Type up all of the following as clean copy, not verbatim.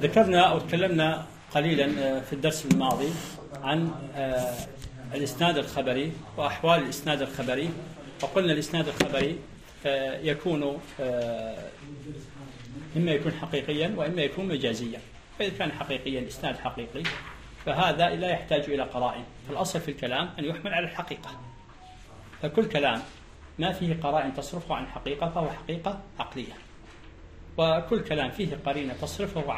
ذكرنا أو تكلمنا قليلا في الدرس الماضي عن الإسناد الخبري وأحوال الإسناد الخبري، وقلنا الإسناد الخبري يكون إما يكون حقيقيا وإما يكون مجازيا. فإذا كان حقيقيا إسناد حقيقي فهذا لا يحتاج إلى قرائن، فالأصل في الكلام أن يحمل على الحقيقة، فكل كلام ما فيه قرائن تصرفه عن حقيقة فهو حقيقة عقلية، وكل كلام فيه قرينة تصرفه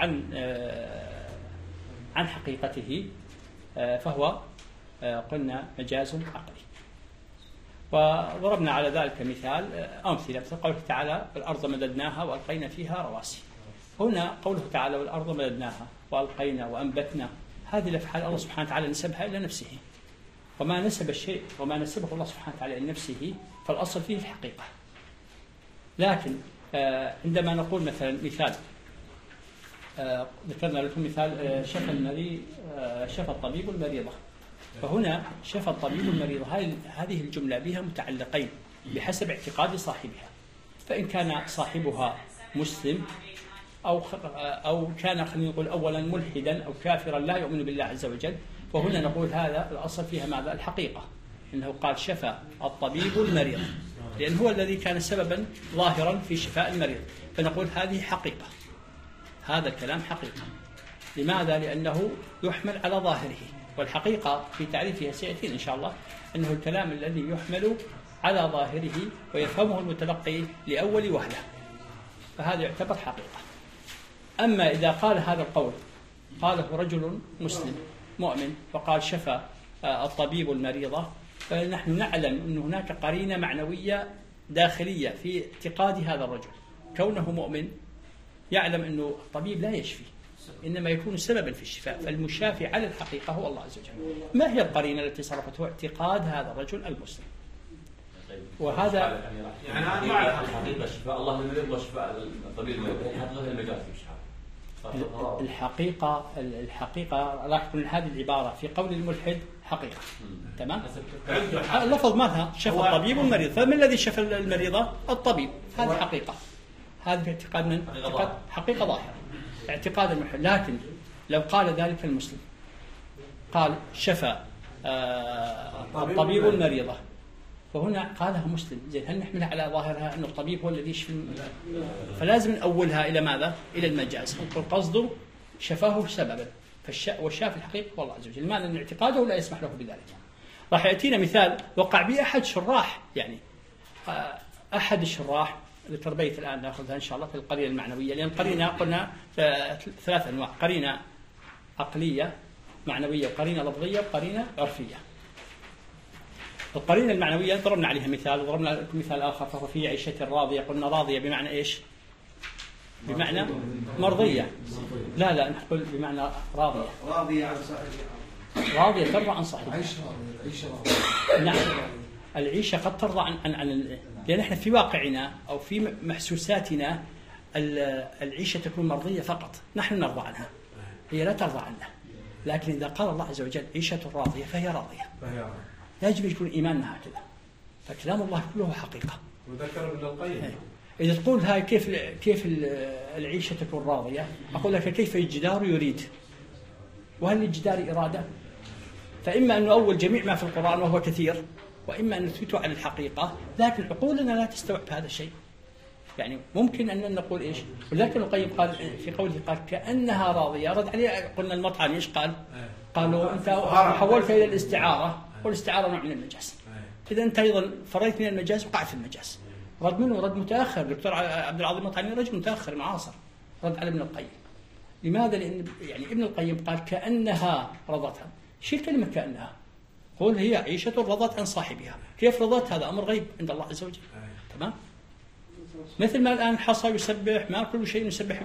عن حقيقته فهو قلنا مجاز عقلي. وضربنا على ذلك مثال أمثلة مثل قوله تعالى والأرض مددناها وألقينا فيها رواسي. هنا قوله تعالى والأرض مددناها وألقينا وأنبتنا، هذه الأفعال الله سبحانه وتعالى نسبها إلى نفسه، وما نسب الشيء وما نسبه الله سبحانه وتعالى إلى نفسه فالأصل فيه الحقيقة. لكن عندما نقول مثلا مثال ذكرنا لكم مثال شفى الطبيب المريضة، فهنا شفى الطبيب المريضة هذه الجملة بها متعلقين بحسب اعتقاد صاحبها، فإن كان صاحبها مسلم أو كان خلينا نقول أولا ملحدا أو كافرا لا يؤمن بالله عز وجل، وهنا نقول هذا الأصل فيها ماذا؟ الحقيقة، إنه قال شفى الطبيب المريض لأن هو الذي كان سببا ظاهرا في شفاء المريض، فنقول هذه حقيقة، هذا الكلام حقيقة. لماذا؟ لأنه يحمل على ظاهره، والحقيقة في تعريفها سيأتي إن شاء الله أنه الكلام الذي يحمل على ظاهره ويفهمه المتلقي لأول وهلة، فهذا يعتبر حقيقة. أما إذا قال هذا القول قاله رجل مسلم مؤمن وقال شفى الطبيب المريضة، فنحن نعلم أن هناك قرينة معنوية داخلية في اعتقاد هذا الرجل، كونه مؤمن يعلم أنه الطبيب لا يشفي إنما يكون سببا في الشفاء، فالمشافي على الحقيقة هو الله عز وجل. ما هي القرينة التي صرفته؟ اعتقاد هذا الرجل المسلم. وهذا يعني أنا مع الحقيقة شفاء الله المريض وشفاء الطبيب المريض، هذا غير المجاز في الحقيقة راح تكون هذه العبارة في قول الملحد حقيقة، تمام؟ اللفظ مالها شفى الطبيب المريض، فمن الذي شفى المريضة؟ الطبيب، هذه حقيقة، هذا في اعتقاد من؟ حقيقة ظاهرة اعتقاد الملحد. لكن لو قال ذلك المسلم قال شفى الطبيب المريضة، فهنا قالها مسلم، زين هل نحملها على ظاهرها أن الطبيب هو الذي يشفي؟ فلازم نأولها إلى ماذا؟ إلى المجاز، نقول قصده شفاه سببا، والشافي الحقيقة هو الله عز وجل، لماذا؟ أن اعتقاده لا يسمح له بذلك. راح يأتينا مثال وقع به أحد شراح، يعني أحد الشراح ذكر بيت الآن نأخذها إن شاء الله في القرينة المعنوية، لأن قرينة قلنا ثلاث أنواع: قرينة عقلية معنوية، وقرينة لفظية، وقرينة عرفية. القرينة المعنوية ضربنا عليها مثال، وضربنا لكم مثال آخر فهو في عيشة راضية. قلنا راضية بمعنى إيش؟ بمعنى مرضية. لا نقول بمعنى راضية، راضية عن صاحبها، راضية ترضى عن صاحبها. عيشة نعم، العيشة قد ترضى عن لأن احنا في واقعنا أو في محسوساتنا العيشة تكون مرضية فقط، نحن نرضى عنها، هي لا ترضى عنا. لكن إذا قال الله عز وجل عيشة راضية فهي راضية، يجب يكون إيماننا هكذا، فكلام الله كله حقيقة. وذكر ابن القيم إذا تقول هاي كيف العيشة تكون راضية، أقول لك كيف الجدار يريد، وهل الجدار إرادة؟ فإما أن نؤول جميع ما في القرآن وهو كثير، وإما أن نثبته على الحقيقة، لكن عقولنا لا تستوعب هذا الشيء. يعني ممكن أن نقول إيش؟ ولكن ابن القيم قال في قوله قال كأنها راضية، رد عليه قلنا المطعم إيش قال؟ قالوا أنت حولت إلى الاستعارة، والاستعارة نوع من المجاز، إذا أنت أيضا فريت من المجاز وقعت في المجاز. رد منه رد متأخر، دكتور عبد العظيم المطعمي رجل متأخر معاصر، رد على ابن القيم. لماذا؟ لأن يعني ابن القيم قال كأنها رضتها، شيل كلمة كأنها، قول هي عيشة رضت عن صاحبها. كيف رضت؟ هذا أمر غيب عند الله عز وجل، تمام؟ مثل ما الآن حصى يسبح، ما كل شيء يسبح.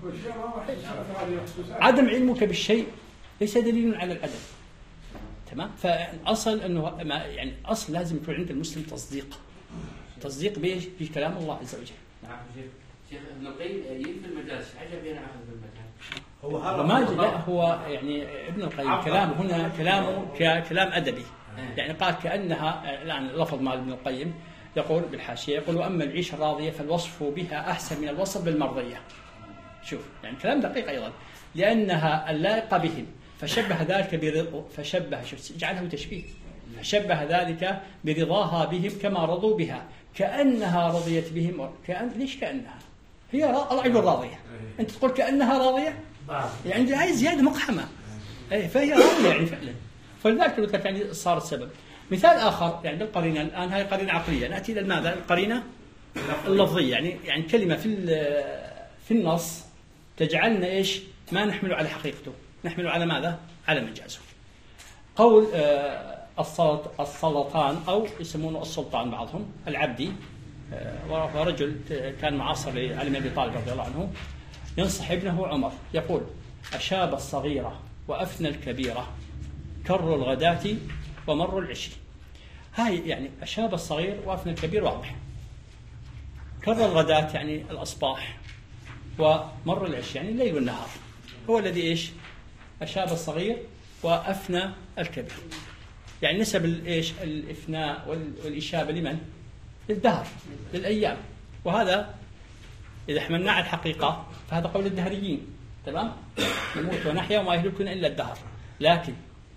عدم علمك بالشيء ليس دليل على العدم، تمام؟ فالأصل أنه يعني أصل لازم يكون عند المسلم تصديق بإيش؟ بكلام الله عز وجل. نعم شيخ ابن القيم ينفي المجاز، عجب أنا أخذ بالمجاز. هو يعني ابن القيم كلامه هنا كلامه كلام أدبي، يعني قال كأنها الآن لفظ مال ابن القيم يقول بالحاشية، يقول وأما العيشة الراضية فالوصف بها أحسن من الوصف بالمرضية. شوف يعني كلام دقيق أيضا، لأنها اللائقة بهم، فشبه ذلك شوف جعله تشبيه، فشبه ذلك برضاها بهم كما رضوا بها، كأنها رضيت بهم. ليش كأنها؟ هي الله يقول راضية، أنت تقول كأنها راضية، يعني هاي زيادة مقحمة، فهي راضية يعني فعلا. فلذلك قلت لك يعني صار السبب. مثال آخر يعني بالقرينة، الآن هاي قرينة عقلية، نأتي إلى ماذا؟ القرينة اللفظية، يعني كلمة في النص تجعلنا إيش؟ ما نحمله على حقيقته، نحمله على ماذا؟ على مجازه. قول السلطان أو يسمونه السلطان بعضهم العبدي، ورجل كان معاصر لعلي بن أبي طالب رضي الله عنه، ينصح ابنه عمر يقول: أشاب الصغيرة وأفنى الكبيرة، كر الغداة ومر العشي. هاي يعني أشاب الصغير وأفنى الكبير واضح، كر الغداة يعني الأصباح، ومر العشي يعني الليل والنهار، هو الذي إيش؟ أشاب الصغير وأفنى الكبير، يعني نسب الإيش؟ الإفناء والإشابة لمن؟ للدهر، للأيام. وهذا إذا حملنا على الحقيقة فهذا قول الدهريين، تمام؟ نموت ونحيا وما يهلكنا إلا الدهر. لكن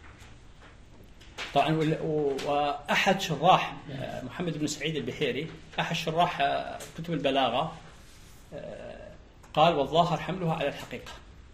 طبعا وأحد شراح محمد بن سعيد البحيري، أحد شراح كتب البلاغة، قال: والظاهر حملها على الحقيقة.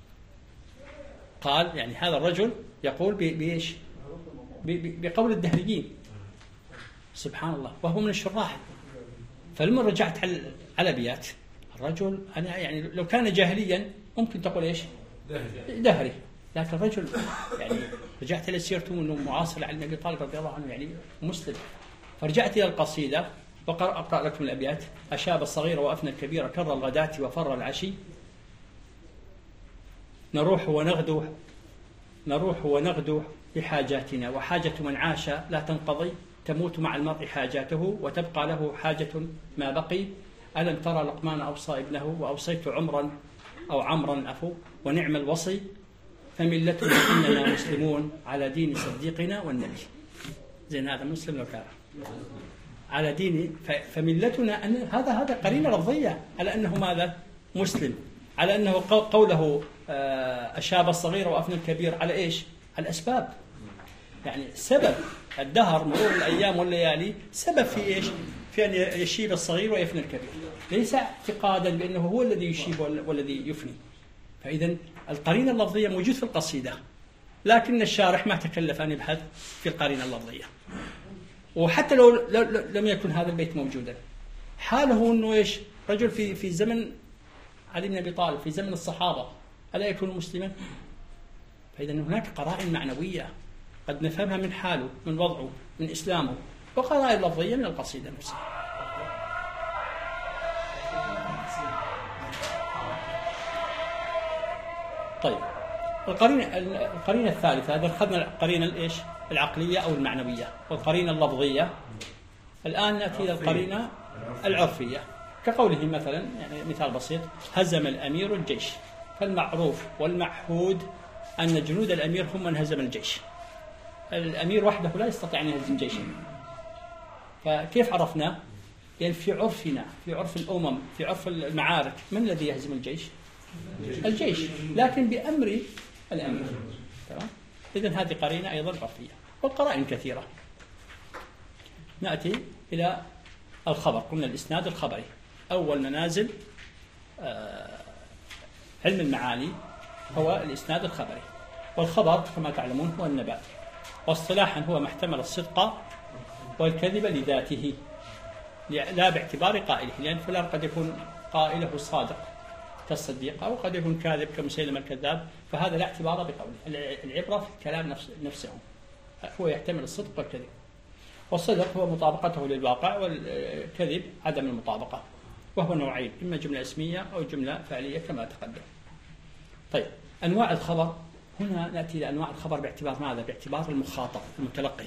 قال يعني هذا الرجل يقول بإيش؟ بقول الدهريين، سبحان الله، وهو من الشراح. فلما رجعت على أبيات الرجل، أنا يعني لو كان جاهليا ممكن تقول إيش؟ دهري، لكن الرجل يعني رجعت إلى سيرته أنه معاصر لعلي بن أبي طالب رضي الله عنه، يعني مسلم. فرجعت إلى القصيدة وأقرأ لكم الأبيات: أشاب الصغير وأفنى الكبير، كر الغداة وفر العشي، نروح ونغدو بحاجاتنا، وحاجة من عاش لا تنقضي، تموت مع المرء حاجاته وتبقى له حاجة ما بقي. ألم ترى لقمان أوصى ابنه، وأوصيت عمرا أو عمرا أفو، ونعم الوصي، فملتنا إننا مسلمون على دين صديقنا والنبي. زين هذا مسلم لو كان على دين، فملتنا أن هذا قرينة لفظية على أنه ماذا؟ مسلم، على أنه قوله أشاب الصغير وأفنى الكبير على إيش؟ على الأسباب، يعني سبب الدهر مرور الأيام والليالي سبب في إيش؟ في أن يشيب الصغير ويفنى الكبير، ليس اعتقادا بأنه هو الذي يشيب والذي يفني. فإذا القرينة اللفظية موجود في القصيدة، لكن الشارح ما تكلف أن يبحث في القرينة اللفظية. وحتى لو لم يكن هذا البيت موجودا، حاله أنه إيش؟ رجل في زمن علي بن أبي طالب، في زمن الصحابة، ألا يكون مسلما؟ فإذا هناك قرائن معنوية قد نفهمها من حاله، من وضعه، من إسلامه، وقرائن لفظية من القصيدة نفسها. طيب القرينة الثالثة، هذا أخذنا القرينة الإيش؟ العقلية أو المعنوية، والقرينة اللفظية. الآن نأتي إلى القرينة العرفية، كقوله مثلا، يعني مثال بسيط: هزم الأمير الجيش. فالمعروف والمعهود أن جنود الأمير هم من هزم الجيش، الأمير وحده لا يستطيع أن يهزم جيشا. فكيف عرفنا؟ يعني في عرفنا، في عرف الأمم، في عرف المعارك، من الذي يهزم الجيش؟ الجيش، لكن بأمر الأمير. تمام؟ إذن هذه قرينة أيضا عرفية، والقرائن كثيرة. نأتي إلى الخبر. قلنا الإسناد الخبري، أول منازل علم المعاني هو الإسناد الخبري. والخبر كما تعلمون هو النبأ، واصطلاحا هو ما احتمل الصدق والكذب لذاته، لا باعتبار قائله، لأن فلان قد يكون قائله صادق كالصديق، أو قد يكون كاذب كمسيلمة الكذاب، فهذا لا اعتبار بقوله، العبرة في الكلام نفسه، هو يحتمل الصدق والكذب. والصدق هو مطابقته للواقع، والكذب عدم المطابقة، وهو نوعين: إما جملة اسمية أو جملة فعلية كما تقدم. طيب أنواع الخبر، هنا نأتي إلى أنواع الخبر باعتبار ماذا؟ باعتبار المخاطب المتلقي.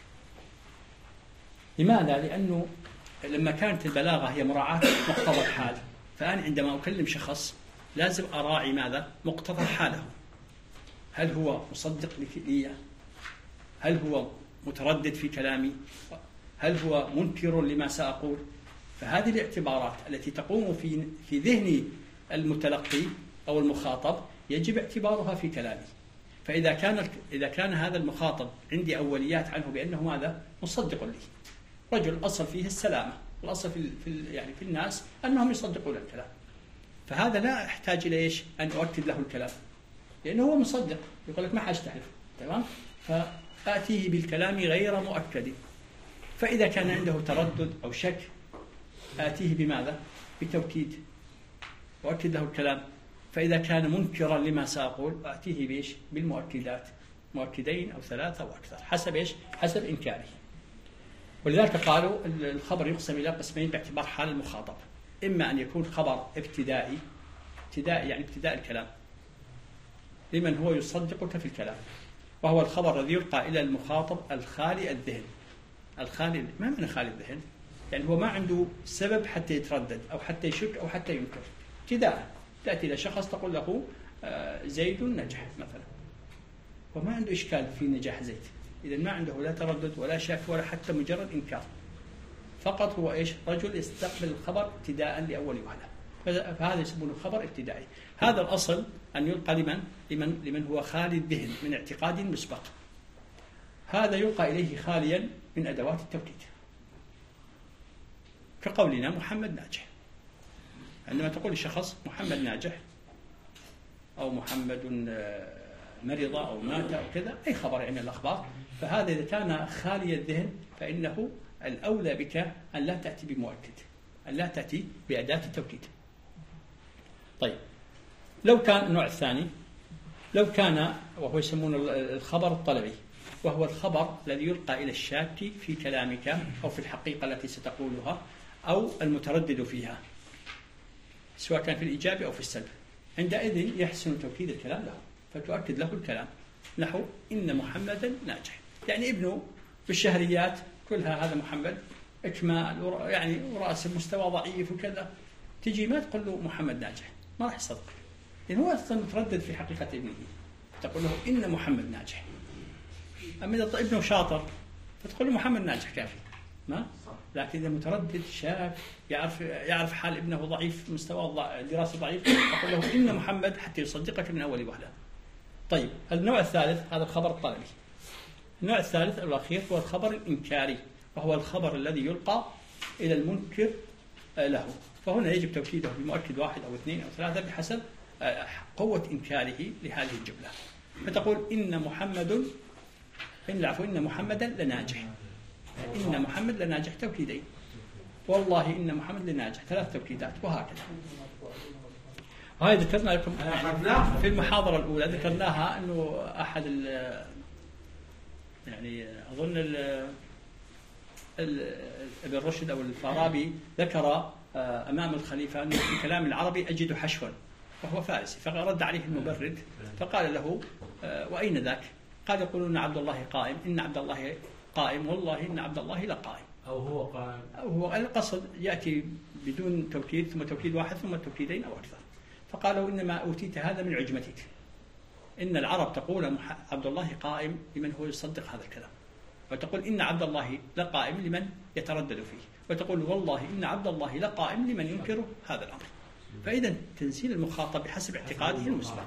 لماذا؟ لأنه لما كانت البلاغة هي مراعاة مقتضى الحال، فأنا عندما أكلم شخص لازم أراعي ماذا؟ مقتضى حاله. هل هو مصدق لي؟ هل هو متردد في كلامي؟ هل هو منكر لما سأقول؟ فهذه الاعتبارات التي تقوم في ذهن المتلقي أو المخاطب يجب اعتبارها في كلامي. إذا كان هذا المخاطب عندي أوليات عنه بأنه ماذا؟ مصدق لي. رجل أصل فيه السلامة، الأصل في الناس أنهم يصدقون الكلام. فهذا لا أحتاج إلى إيش؟ أن أؤكد له الكلام، لأنه هو مصدق، يقول لك ما حاج تعرف، تمام؟ فآتيه بالكلام غير مؤكد. فإذا كان عنده تردد أو شك آتيه بماذا؟ بتوكيد، أؤكد له الكلام. فإذا كان منكرا لما سأقول آتيه بإيش؟ بالمؤكدات، مؤكدين أو 3 أو أكثر، حسب إيش؟ حسب إنكاره. ولذلك قالوا الخبر يقسم إلى قسمين باعتبار حال المخاطب. إما أن يكون خبر ابتدائي يعني ابتداء الكلام لمن هو يصدقك في الكلام، وهو الخبر الذي يلقى إلى المخاطب الخالي الذهن. الخالي، ما معنى خالي الذهن؟ يعني هو ما عنده سبب حتى يتردد أو حتى يشك أو حتى ينكر. ابتداء تأتي إلى شخص تقول له زيد نجح مثلا، وما عنده إشكال في نجاح زيد، إذا ما عنده لا تردد ولا شك ولا حتى مجرد إنكار، فقط هو إيش؟ رجل يستقبل الخبر ابتداء لأول وهلة، فهذا يسمونه خبر ابتدائي. هذا الأصل أن يلقى لمن هو خالي الذهن من اعتقاد مسبق. هذا يلقى إليه خاليا من أدوات التوكيد، كقولنا محمد ناجح. عندما تقول لشخص محمد ناجح أو محمد مرض أو مات أو كذا، أي خبر من الأخبار، فهذا إذا كان خالي الذهن فإنه الأولى بك أن لا تأتي بمؤكد، أن لا تأتي بأداة التوكيد. طيب، لو كان النوع الثاني، لو كان وهو يسمونه الخبر الطلبي، وهو الخبر الذي يلقى إلى الشاك في كلامك أو في الحقيقة التي ستقولها أو المتردد فيها، سواء كان في الإيجاب أو في السلب. عندئذ يحسن توكيد الكلام له، فتؤكد له الكلام، نحو إن محمدا ناجح، يعني ابنه بالشهريات كلها هذا محمد إكمال، يعني ورأس مستوى ضعيف وكذا، تجي ما تقول له محمد ناجح، ما راح يصدق، لأنه هو أصلا متردد في حقيقة ابنه، تقول له إن محمد ناجح. أما إذا ابنه شاطر فتقول له محمد ناجح كافي، ما؟ لكن إذا متردد شاك يعرف حال ابنه ضعيف، مستوى دراسي ضعيف، تقول له إن محمد حتى يصدقك من أول وهلة. طيب، النوع الثالث هذا الخبر الطلبي. النوع الثالث الأخير هو الخبر الإنكاري، وهو الخبر الذي يلقى إلى المنكر له، فهنا يجب توكيده بمؤكد 1 أو 2 أو 3 بحسب قوة إنكاره لهذه الجملة. فتقول إن محمدا لناجح، إن محمد لناجح توكيدين، والله إن محمد لناجح 3 توكيدات، وهكذا. هاي ذكرنا لكم في المحاضرة الأولى، ذكرناها أنه أحد يعني أظن ابن رشد أو الفارابي ذكر أمام الخليفة أنه في كلام العربي أجد حشوا، وهو فارسي، فرد عليه المبرد فقال له وأين ذاك؟ قال يقولون عبد الله قائم، إن عبد الله قائم، والله إن عبد الله لقائم. أو هو قائم، أو هو القصد يأتي بدون توكيد، ثم توكيد 1 ثم توكيدين أو أكثر. فقالوا إنما أوتيت هذا من عجمتك، إن العرب تقول عبد الله قائم لمن هو يصدق هذا الكلام، وتقول إن عبد الله لقائم لمن يتردد فيه، وتقول والله إن عبد الله لقائم لمن ينكر هذا الأمر. فإذا تنزيل المخاطب بحسب اعتقاده المسبق.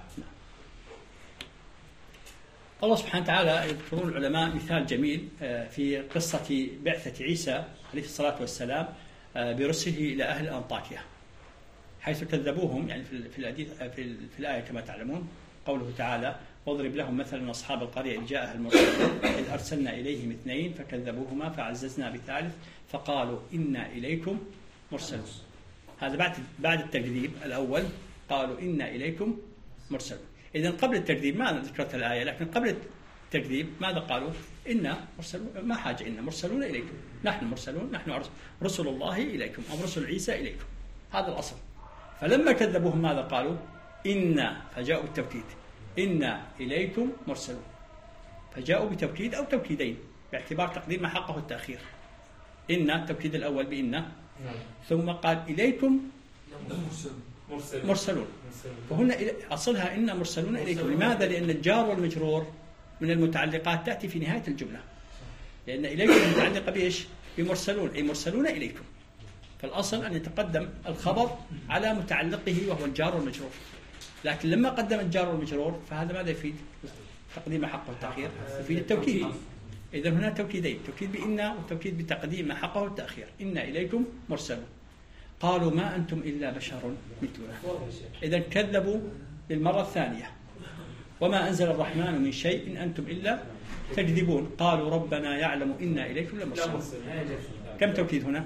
الله سبحانه وتعالى يذكرون العلماء مثال جميل في قصة بعثة عيسى عليه الصلاة والسلام برسله إلى أهل أنطاكيا، حيث كذبوهم، يعني في الآية كما تعلمون قوله تعالى واضرب لهم مثلا أصحاب القرية إذ جاءها المرسلون إذ أرسلنا إليهم 2 فكذبوهما فعززنا ب3 فقالوا إنا إليكم مرسلون. هذا بعد التكذيب الأول قالوا إنا إليكم مرسلون. إذن قبل التكذيب ما ذكرت الآية، لكن قبل التكذيب ماذا قالوا؟ إنا مرسلون، ما حاجة، إنا مرسلون إليكم، نحن مرسلون، نحن رسل الله إليكم أو رسل عيسى إليكم، هذا الأصل. فلما كذبوهم ماذا قالوا؟ إنا، فجاءوا بالتوكيد، إنا إليكم مرسلون، فجاءوا بتوكيد أو توكيدين باعتبار تقديم ما حقه التأخير. إنا التوكيد الأول بإنا، ثم قال إليكم مرسلون، وهنا أصلها إنا مرسلون إليكم. لماذا؟ لأن الجار والمجرور من المتعلقات تأتي في نهاية الجملة، لأن إليكم متعلقة بإيش؟ بمرسلون، أي مرسلون إليكم. فالأصل أن يتقدم الخبر على متعلقه وهو الجار والمجرور. لكن لما قدم الجار والمجرور فهذا ماذا يفيد؟ تقديم حقه والتأخير يفيد التوكيد. إذا هنا توكيدين، توكيد بإن والتوكيد بتقديم حقه والتأخير. إنا إليكم مرسلون. قالوا ما أنتم إلا بشر مثلنا. إذا كذبوا للمرة الثانية. وما أنزل الرحمن من شيء إن أنتم إلا تكذبون. قالوا ربنا يعلم إنا إليكم لمرسلون. كم توكيد هنا؟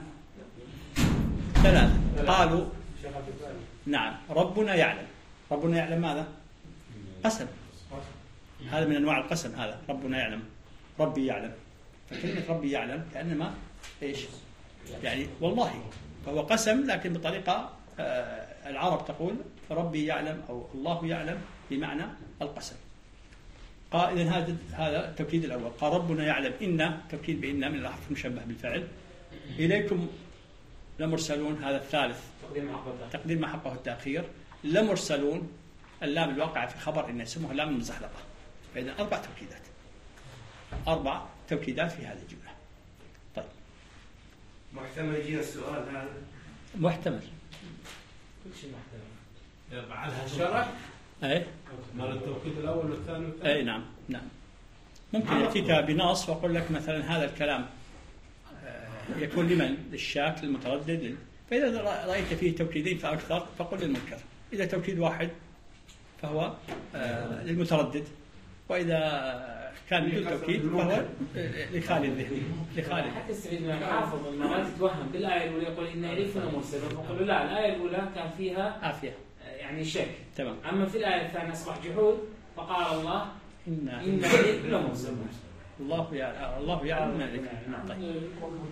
3. قالوا نعم ربنا يعلم. ربنا يعلم ماذا؟ قسم. هذا من أنواع القسم. هذا ربنا يعلم، ربي يعلم. فكلمة ربي يعلم كأنما إيش؟ يعني والله، فهو قسم لكن بطريقة العرب تقول ربي يعلم أو الله يعلم بمعنى القسم. قال إذن هذا التوكيد الأول. قال ربنا يعلم. إن توكيد بإن من الحرف المشبه بالفعل. إليكم لمرسلون. هذا الثالث تقديم ما حقه التأخير. لمرسلون اللام الواقعة في خبر إن اسمه لام المزحلقة. فإذا 4 توكيدات، 4 توكيدات في هذه الجملة. طيب محتمل يجينا السؤال هذا؟ محتمل، كل شيء محتمل. بعدها شرح أي مال التوكيد الأول والثاني والثالث. أي نعم نعم. ممكن يأتيك بنص وأقول لك مثلا هذا الكلام يكون لمن؟ للشاك، للمتردد. فإذا رأيت فيه توكيدين فأكثر فقل للمنكر. إذا توكيد واحد فهو للمتردد، وإذا كان بدون توكيد فهو لخالي الذهن. لخالي حتى يستفيد من الحافظ أنه ما تتوهم بالآية الأولى يقول إن إليكم مرسلون، فقالوا لا، الآية الأولى كان فيها عافية يعني شك. تمام. أما في الآية الثانية أصبح جحود، فقال الله إن إليكم مرسلون. الله يعلم ما إليكم. طيب.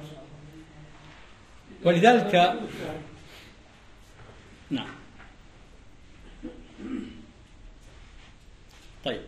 ولذلك نعم. طيب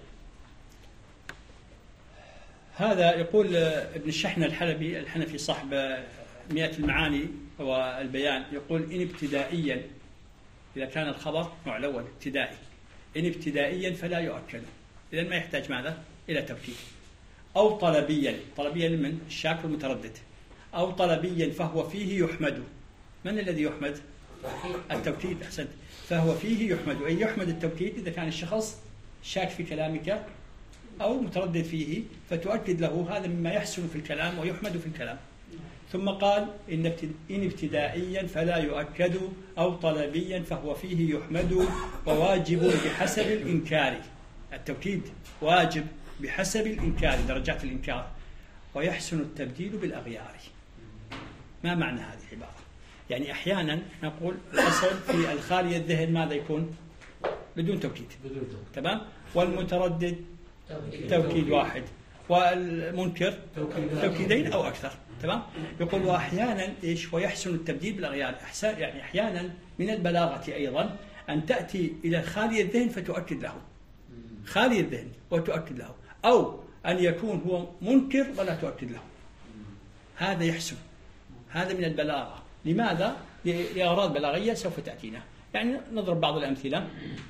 هذا يقول ابن الشحنة الحلبي الحنفي صاحب 100 المعاني والبيان، يقول إن ابتدائيا إذا كان الخبر نوع الأول ابتدائي، إن ابتدائيا فلا يؤكد، إذن ما يحتاج ماذا؟ إلى توكيد. أو طلبيا، طلبيا من الشاك المتردد. أو طلبيا فهو فيه يحمد. من الذي يحمد؟ التوكيد. أحسنت. فهو فيه يحمد، أي يحمد التوكيد إذا كان الشخص شاك في كلامك أو متردد فيه فتؤكد له، هذا مما يحسن في الكلام ويحمد في الكلام. ثم قال إن ابتدائيا فلا يؤكد أو طلبيا فهو فيه يحمد وواجب بحسب الإنكار. التوكيد واجب بحسب الإنكار، درجات الإنكار. ويحسن التبديل بالأغيار. ما معنى هذه العبارة؟ يعني أحيانا نقول الأصل في الخالي الذهن ماذا يكون؟ بدون توكيد. تمام. والمتردد توكيد واحد، والمنكر توكيدين أو أكثر. تمام. يقول وأحيانا إيش؟ ويحسن التبديل بالأغيار. يعني أحيانا من البلاغة أيضا أن تأتي إلى خالي الذهن فتؤكد له، خالي الذهن وتؤكد له، أو أن يكون هو منكر ولا تؤكد له. هذا يحسن، هذا من البلاغة. لماذا؟ لأغراض بلاغية سوف تأتينا. يعني نضرب بعض الأمثلة.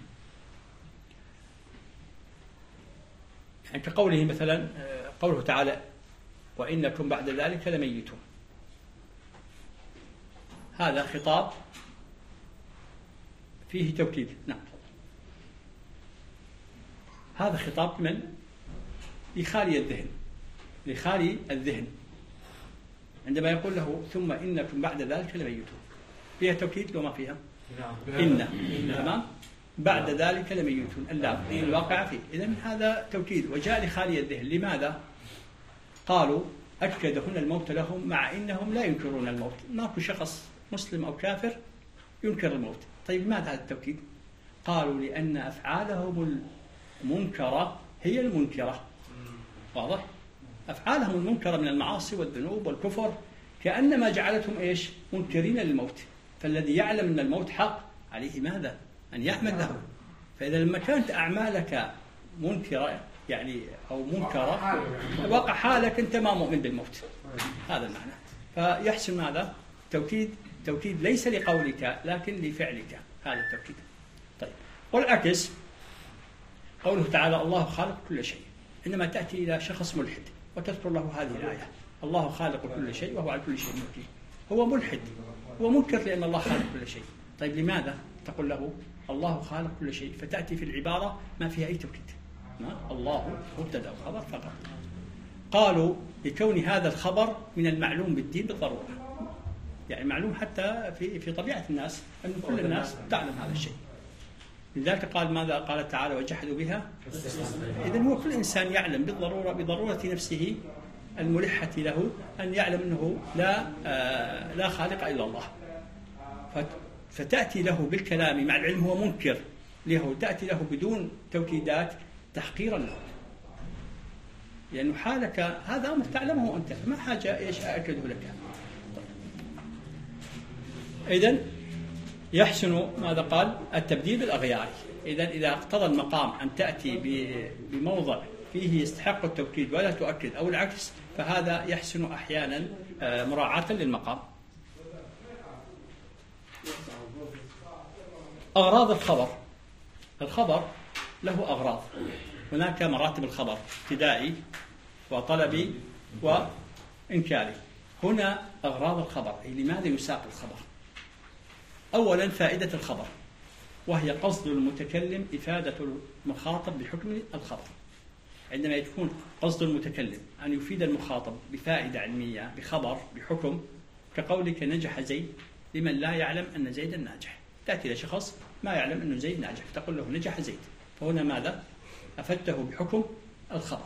يعني كقوله مثلا قوله تعالى وإنكم بعد ذلك لميتون. هذا خطاب فيه توكيد. نعم. هذا خطاب من؟ لخالي الذهن، لخالي الذهن. عندما يقول له ثم إنكم بعد ذلك لميتون، فيها توكيد لو ما فيها؟ إن. تمام. بعد ذلك لميتون، اللام الواقع فيه. إذن هذا توكيد وجاء لخالي الذهن. لماذا؟ قالوا أكد هنا الموت لهم مع إنهم لا ينكرون الموت. ماكو شخص مسلم أو كافر ينكر الموت. طيب لماذا هذا التوكيد؟ قالوا لأن أفعالهم المنكرة هي المنكرة. واضح؟ أفعالهم المنكرة من المعاصي والذنوب والكفر كأنما جعلتهم إيش؟ منكرين للموت. فالذي يعلم أن الموت حق عليه ماذا؟ أن يعمل له. فإذا لما كانت أعمالك منكرة يعني أو منكرة واقع حالك أنت ما مؤمن بالموت. هذا المعنى. فيحسن ماذا؟ توكيد ليس لقولك لكن لفعلك. هذا التوكيد. طيب والعكس قوله تعالى الله خالق كل شيء. عندما تأتي إلى شخص ملحد وتذكر له هذه الآية الله خالق كل شيء وهو على كل شيء وكيل، هو ملحد، هو منكر لأن الله خالق كل شيء. طيب لماذا تقول له الله خالق كل شيء، فتأتي في العبارة ما فيها أي توكيد. الله مبتدأ وخبر فقط. قالوا لكون هذا الخبر من المعلوم بالدين بالضرورة، يعني معلوم حتى في طبيعة الناس أن كل الناس تعلم هذا الشيء. لذلك قال ماذا؟ قال تعالى وجحدوا بها. إذن هو كل إنسان يعلم بضرورة نفسه الملحة له أن يعلم أنه لا خالق إلا الله، فتأتي له بالكلام مع العلم هو منكر له، تأتي له بدون توكيدات تحقيرا له، لأنه حالك هذا أمر تعلمه أنت، ما حاجة إيش أأكده لك. إذن يحسن ماذا قال؟ التبديل بالأغيار. إذا اقتضى المقام أن تأتي بموضع فيه يستحق التوكيد ولا تؤكد أو العكس، فهذا يحسن أحيانا مراعاة للمقام. أغراض الخبر له أغراض. هناك مراتب الخبر: ابتدائي وطلبي وإنكاري. هنا أغراض الخبر، أي لماذا يساق الخبر. أولا فائدة الخبر، وهي قصد المتكلم إفادة المخاطب بحكم الخبر. عندما يكون قصد المتكلم أن يفيد المخاطب بفائدة علمية بخبر بحكم، كقولك نجح زيد لمن لا يعلم أن زيدا ناجح. تأتي لشخص ما يعلم أنه زيد ناجح تقول له نجح زيد، فهنا ماذا؟ أفدته بحكم الخبر.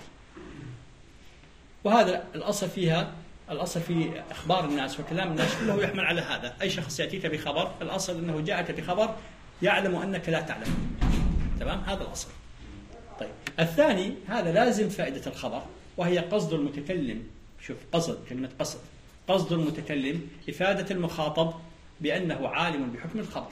وهذا الأصل في أخبار الناس وكلام الناس كله يحمل على هذا. أي شخص يأتيك بخبر الأصل أنه جاءك بخبر يعلم أنك لا تعلم. تمام؟ هذا الأصل. طيب الثاني هذا لازم فائدة الخبر، وهي قصد المتكلم. شوف كلمة قصد المتكلم إفادة المخاطب بأنه عالم بحكم الخبر،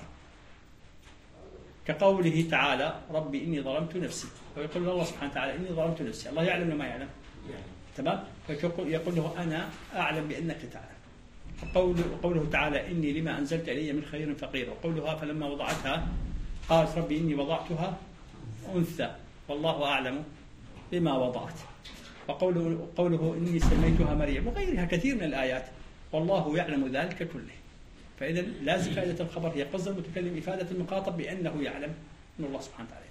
كقوله تعالى ربي إني ظلمت نفسي، ويقول الله سبحانه وتعالى إني ظلمت نفسي. الله يعلم ما يعلم. تمام؟ يقول له أنا أعلم بأنك تعلم. وقوله تعالى إني لما أنزلت إلي من خير فقير، وقولها فلما وضعتها قالت ربي إني وضعتها أنثى والله أعلم بما وضعت، وقوله إني سميتها مريم، وغيرها كثير من الآيات، والله يعلم ذلك كله. فإذا لازم فائدة الخبر هي قصد المتكلم إفادة المخاطب بأنه يعلم أن الله سبحانه وتعالى.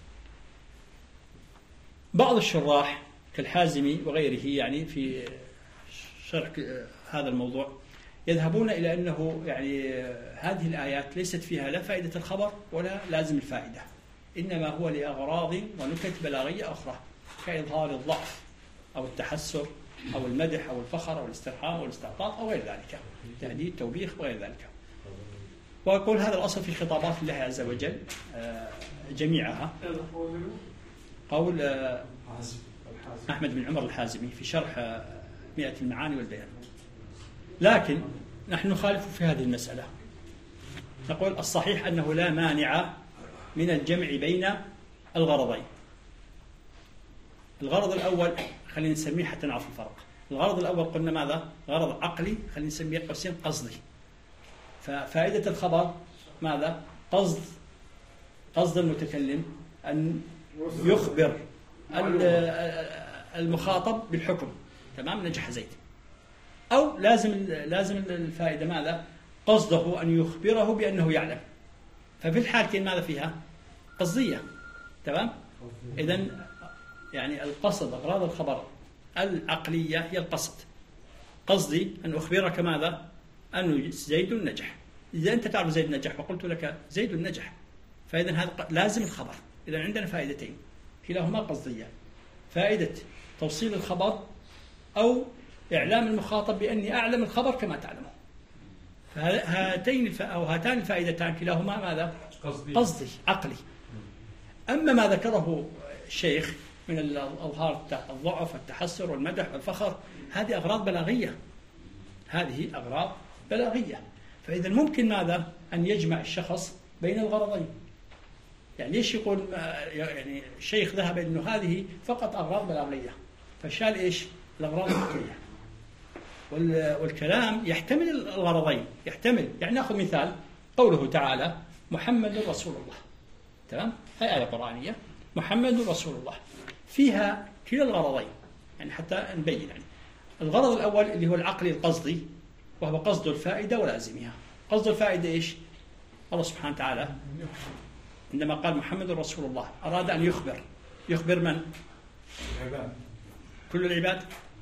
بعض الشراح كالحازمي وغيره يعني في شرح هذا الموضوع يذهبون إلى أنه يعني هذه الآيات ليست فيها لا فائدة الخبر ولا لازم الفائدة، إنما هو لأغراض ونكت بلاغية أخرى كإظهار الضعف أو التحسر أو المدح أو الفخر أو الاسترحاء أو الاستعطاف أو غير ذلك، تهديد توبيخ وغير ذلك. وأقول هذا الأصل في خطابات الله عز وجل جميعها. قول أحمد بن عمر الحازمي في شرح 100 المعاني والبيان. لكن نحن نخالف في هذه المسألة، نقول الصحيح أنه لا مانع من الجمع بين الغرضين. الغرض الأول خلينا نسميه حتى نعرف الفرق. الغرض الأول قلنا ماذا؟ غرض عقلي، خلينا نسميه قوسين قصدي. ففائدة الخبر ماذا؟ قصد المتكلم أن يخبر المخاطب بالحكم. تمام؟ نجح زيد. أو لازم الفائدة ماذا؟ قصده أن يخبره بأنه يعلم. ففي الحالتين ماذا فيها؟ قصدية. تمام؟ إذن يعني القصد أغراض الخبر العقلية هي القصد. قصدي أن أخبرك ماذا؟ أن زيد نجح. إذا أنت تعرف زيد نجح وقلت لك زيد نجح، فإذا هذا لازم الخبر. إذا عندنا فائدتين كلاهما قصدية: فائدة توصيل الخبر أو إعلام المخاطب بأني أعلم الخبر كما تعلمه. هاتان الفائدتان كلاهما ماذا؟ قصدي عقلي. أما ما ذكره الشيخ من الأظهار الضعف والتحسر والمدح والفخر، هذه أغراض بلاغية. فإذا ممكن ماذا؟ أن يجمع الشخص بين الغرضين. يعني ليش يقول يعني الشيخ ذهب إنه هذه فقط أغراض بلاغية، فشال إيش؟ الأغراض الفقهية. والكلام يحتمل الغرضين، يحتمل. يعني نأخذ مثال قوله تعالى محمد رسول الله. تمام؟ هي آية قرآنية محمد رسول الله، فيها كلا الغرضين، يعني حتى نبين. يعني الغرض الأول اللي هو العقلي القصدي، وهو قصد الفائدة ولازمها. قصد الفائدة إيش؟ الله سبحانه وتعالى عندما قال محمد رسول الله أراد أن يخبر من؟ العباد. كل العباد.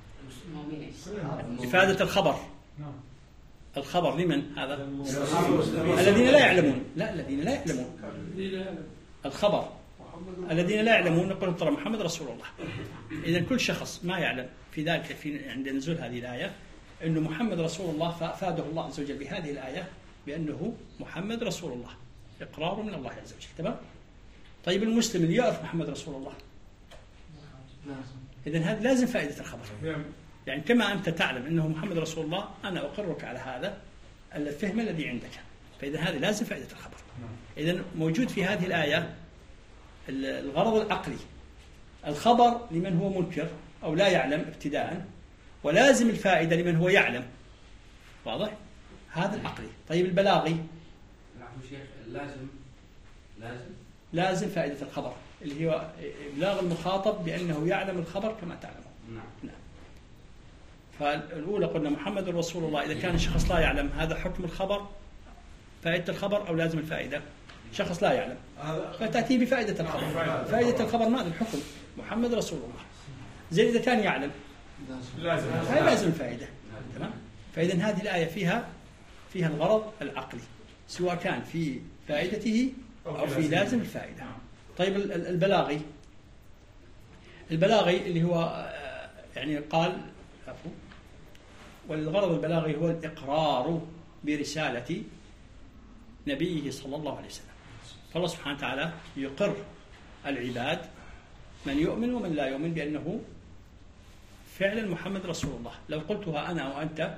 إفادة الخبر. الخبر لمن هذا؟ الذين لا يعلمون. لا، الذين لا يعلمون. الخبر الذين لا يعلمون نقول ترى محمد رسول الله. إذا كل شخص ما يعلم في ذلك عند نزول هذه الآية أنه محمد رسول الله، فأفاده الله عز وجل بهذه الآية بأنه محمد رسول الله، إقرار من الله عز وجل. تمام؟ طيب المسلم اللي يعرف محمد رسول الله، إذن هذا لازم فائدة الخبر. يعني كما أنت تعلم أنه محمد رسول الله، أنا أقرك على هذا الفهم الذي عندك، فإذا هذا لازم فائدة الخبر. إذن موجود في هذه الآية الغرض العقلي، الخبر لمن هو منكر أو لا يعلم ابتداء، ولازم الفائدة لمن هو يعلم. واضح؟ هذا العقلي. طيب البلاغي لازم فائدة الخبر اللي هو إبلاغ المخاطب بأنه يعلم الخبر كما تعلمون. نعم. فالأولى قلنا محمد رسول الله، إذا كان الشخص لا يعلم هذا حكم الخبر، فائدة الخبر، أو لازم الفائدة؟ شخص لا يعلم فتأتي بفائدة الخبر. فائدة الخبر ماذا؟ الحكم محمد رسول الله. زي إذا كان يعلم لازم الفائدة. تمام؟ فإذا هذه الآية فيها الغرض العقلي، سواء كان في فائدته أو في لازم الفائدة. طيب البلاغي اللي هو يعني قال والغرض البلاغي هو الإقرار برسالة نبيه صلى الله عليه وسلم. فالله سبحانه وتعالى يقر العباد، من يؤمن ومن لا يؤمن، بأنه فعلا محمد رسول الله. لو قلتها أنا وأنت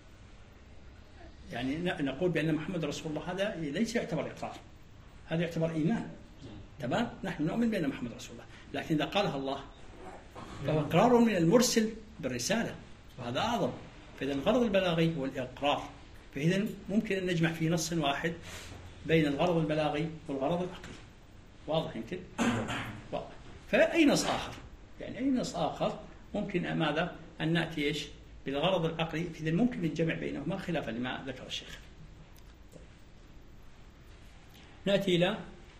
يعني نقول بأن محمد رسول الله، هذا ليس يعتبر إقرار، هذا يعتبر إيمان. تمام؟ نحن نؤمن بأن محمد رسول الله، لكن إذا قالها الله فهو إقرار من المرسل بالرسالة، وهذا أعظم. فإذا الغرض البلاغي هو الإقرار. فإذا ممكن أن نجمع في نص واحد بين الغرض البلاغي والغرض العقلي. واضح يمكن؟ واضح. فأي نص آخر، يعني أي نص آخر ممكن ماذا؟ أن نأتي إيش؟ بالغرض العقلي. إذا ممكن الجمع بينهما خلافا لما ذكر الشيخ. نأتي إلى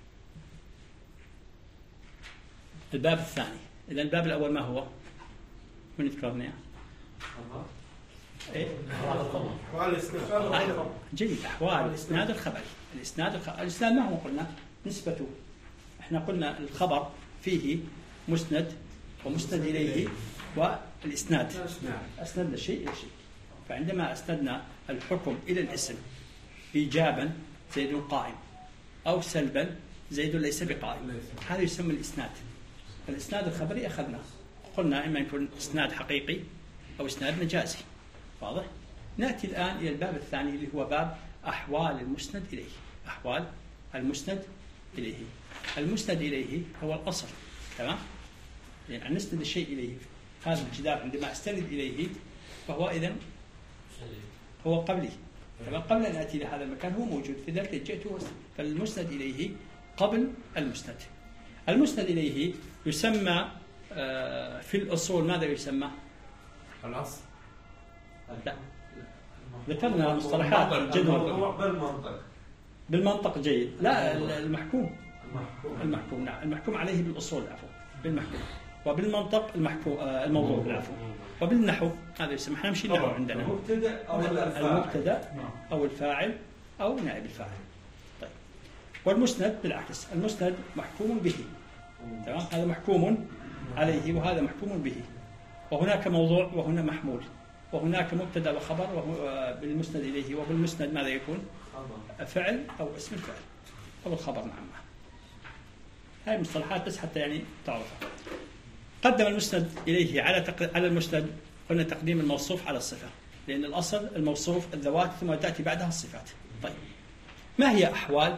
الباب الثاني. إذا الباب الأول ما هو؟ من يذكرنا؟ إيه؟ جيد. أحوال الإسناد الخبري. الإسناد ما هو قلنا نسبته؟ إحنا قلنا الخبر فيه مسند ومسند إليه والإسناد. أسندنا شيء إلى شيء. فعندما أسندنا الحكم إلى الاسم إيجابا زيد قائم، أو سلبا زيد ليس بقائم، هذا يسمى الإسناد. الإسناد الخبري أخذنا قلنا إما يكون إسناد حقيقي أو إسناد مجازي. واضح؟ نأتي الآن إلى الباب الثاني اللي هو باب أحوال المسند إليه. أحوال المسند إليه. المسند إليه هو الأصل. تمام؟ يعني أن نسند الشيء إليه، هذا الجدار عندما أستند إليه فهو إذن هو قبلي. تمام؟ قبل أن أتي إلى هذا المكان هو موجود، في ذلك جئت فالمسند إليه قبل المسند. المسند إليه يسمى في الأصول ماذا يسمى؟ الأصل. لا، ذكرنا مصطلحات الجدول. بالمنطق جيد. لا، المحكوم. نعم، المحكوم عليه بالأصول، عفوا، بالمحكوم. وبالمنطق الموضوع، عفوا. وبالنحو هذا يسمى، احنا نمشي النحو عندنا المبتدأ أو الفاعل أو نائب الفاعل. طيب، والمسند بالعكس، المسند محكوم به. تمام؟ هذا محكوم عليه وهذا محكوم به، وهناك موضوع وهنا محمول، وهناك مبتدأ وخبر بالمسند إليه. وبالمسند ماذا يكون؟ فعل أو اسم الفعل أو الخبر. نعم، هاي المصطلحات بس حتى يعني تعرفها. قدم المسند إليه على المسند، قلنا تقديم الموصوف على الصفة، لأن الأصل الموصوف الذوات ثم تأتي بعدها الصفات. طيب، ما هي أحوال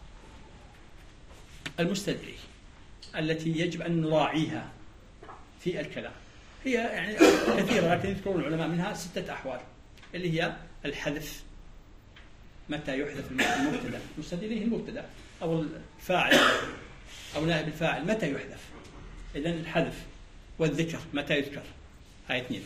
المسند إليه التي يجب أن نراعيها في الكلام؟ هي يعني كثيرة، لكن يذكرون العلماء منها 6 أحوال، اللي هي الحذف، متى يحذف المبتدأ، المسند إليه المبتدأ أو الفاعل أو نائب الفاعل متى يحذف. إذن الحذف والذكر متى يذكر، هاي 2.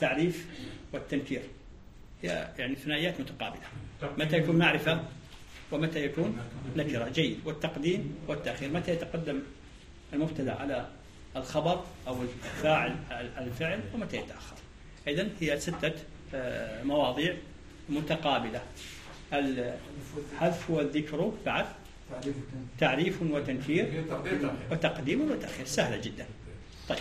والتعريف والتنكير يعني ثنائيات متقابلة. متى يكون معرفة ومتى يكون نكرة. جيد. والتقديم والتأخير، متى يتقدم المبتدأ على الخبر أو الفاعل على الفعل، ومتى يتأخر. إذن هي 6 مواضيع متقابلة: الحذف والذكر، بعد تعريف وتنكير، وتقديم وتأخير. سهلة جدا. طيب،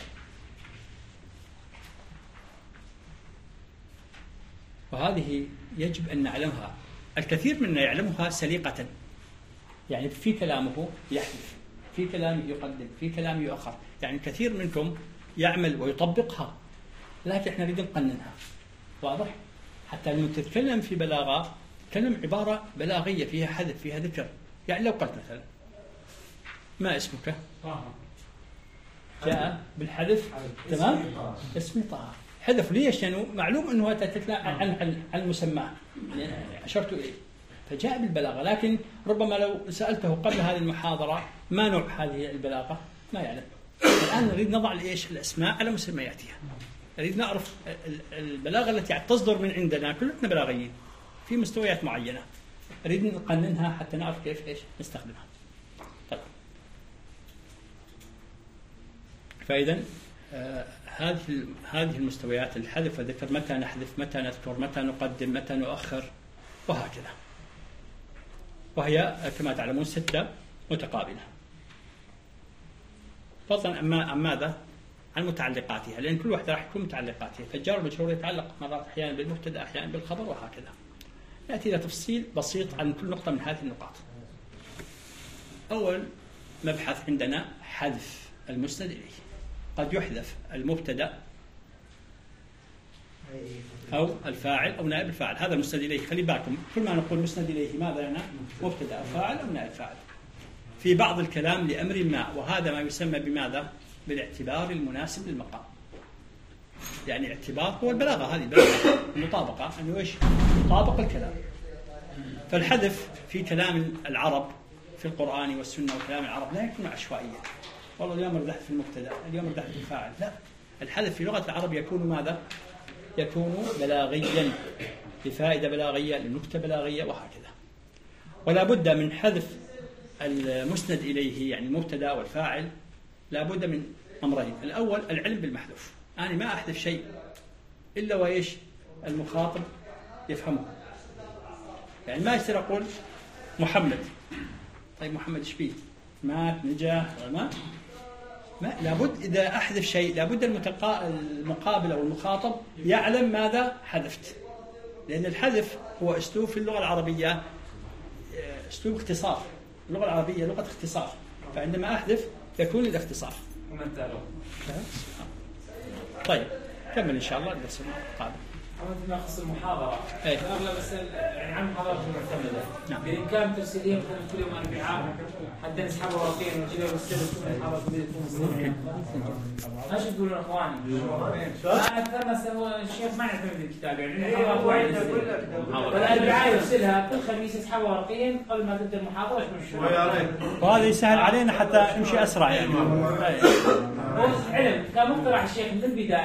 وهذه يجب أن نعلمها. الكثير منا يعلمها سليقة، يعني في كلامه يحذف، في كلامه يقدم، في كلامه يؤخر. يعني كثير منكم يعمل ويطبقها، لكن احنا نريد نقننها. واضح؟ حتى لما تتكلم في بلاغة تتكلم عبارة بلاغية فيها حذف، فيها ذكر. يعني لو قلت مثلا: ما اسمك؟ جاء بالحذف. تمام؟ اسمي طه. حذف ليش؟ لأنه معلوم أنه تتكلم عن مسماه، يعني أشرت إليه، فجاء بالبلاغة. لكن ربما لو سألته قبل هذه المحاضرة ما نوع هذه البلاغة ما يعلم. الآن نريد نضع الأسماء على مسمياتها. نريد نعرف البلاغة التي تصدر من عندنا. كلنا بلاغيين في مستويات معينة، نريد نقننها حتى نعرف كيف نستخدمها. طيب، فإذا هذه المستويات: الحذف والذكر، متى نحذف، متى نذكر، متى نقدم، متى نؤخر، وهكذا. وهي كما تعلمون 6 متقابلة. فضلا عن ماذا؟ عن متعلقاتها، لأن كل واحدة راح يكون متعلقاتها. فالجار والمجرور يتعلق مرات أحيانا بالمبتدأ، أحيانا بالخبر، وهكذا. نأتي إلى تفصيل بسيط عن كل نقطة من هذه النقاط. أول مبحث عندنا حذف المسند إليه. قد يحذف المبتدأ أو الفاعل أو نائب الفاعل. هذا المسند إليه. خلي بالكم كل ما نقول مسند إليه ماذا يعني؟ مبتدأ أو فاعل أو نائب فاعل في بعض الكلام لأمر ما، وهذا ما يسمى بماذا؟ بالاعتبار المناسب للمقام. يعني اعتبار هو البلاغة، هذه البلاغة المطابقة، أنه إيش؟ يطابق الكلام. فالحذف في كلام العرب في القرآن والسنة وكلام العرب لا يكون عشوائيا. والله اليوم ردحت في المبتدأ، اليوم ردحت في الفاعل. لا، الحذف في لغة العرب يكون ماذا؟ يكون بلاغيا، لفائدة بلاغية، لنكتة بلاغية، وهكذا. ولا بد من حذف المسند إليه، يعني المبتدأ والفاعل، لا بد من أمرين. الأول العلم بالمحذوف. أنا ما أحذف شيء إلا وإيش؟ المخاطب يفهمه. يعني ما يصير أقول محمد، طيب محمد إيش فيه؟ مات، نجح، ما لابد إذا أحذف شيء لابد المقابل أو المخاطب يعلم ماذا حذفت، لأن الحذف هو أسلوب في اللغة العربية، أسلوب اختصار. اللغة العربية لغة اختصار، فعندما أحذف يكون الاختصار. طيب، كمل إن شاء الله الدرس القادم. ما يخص المحاضرة. أغلب يعني عن محاضرة المعتمدة. نعم. بإمكان ترسلين كل يوم أربعاء حتى نسحب ورقين وكذا ونستلم كل محاضرة بديت. ايش تقولون اخواني؟ أكثر ما الشيخ ما يعتمد الكتاب، يعني محاضرات واحدة. والأربعاء يرسلها كل خميس يسحب ورقين قبل ما تبدأ المحاضرة. وهذا يسهل علينا حتى نمشي أسرع يعني. علم كان مقترح الشيخ من البداية.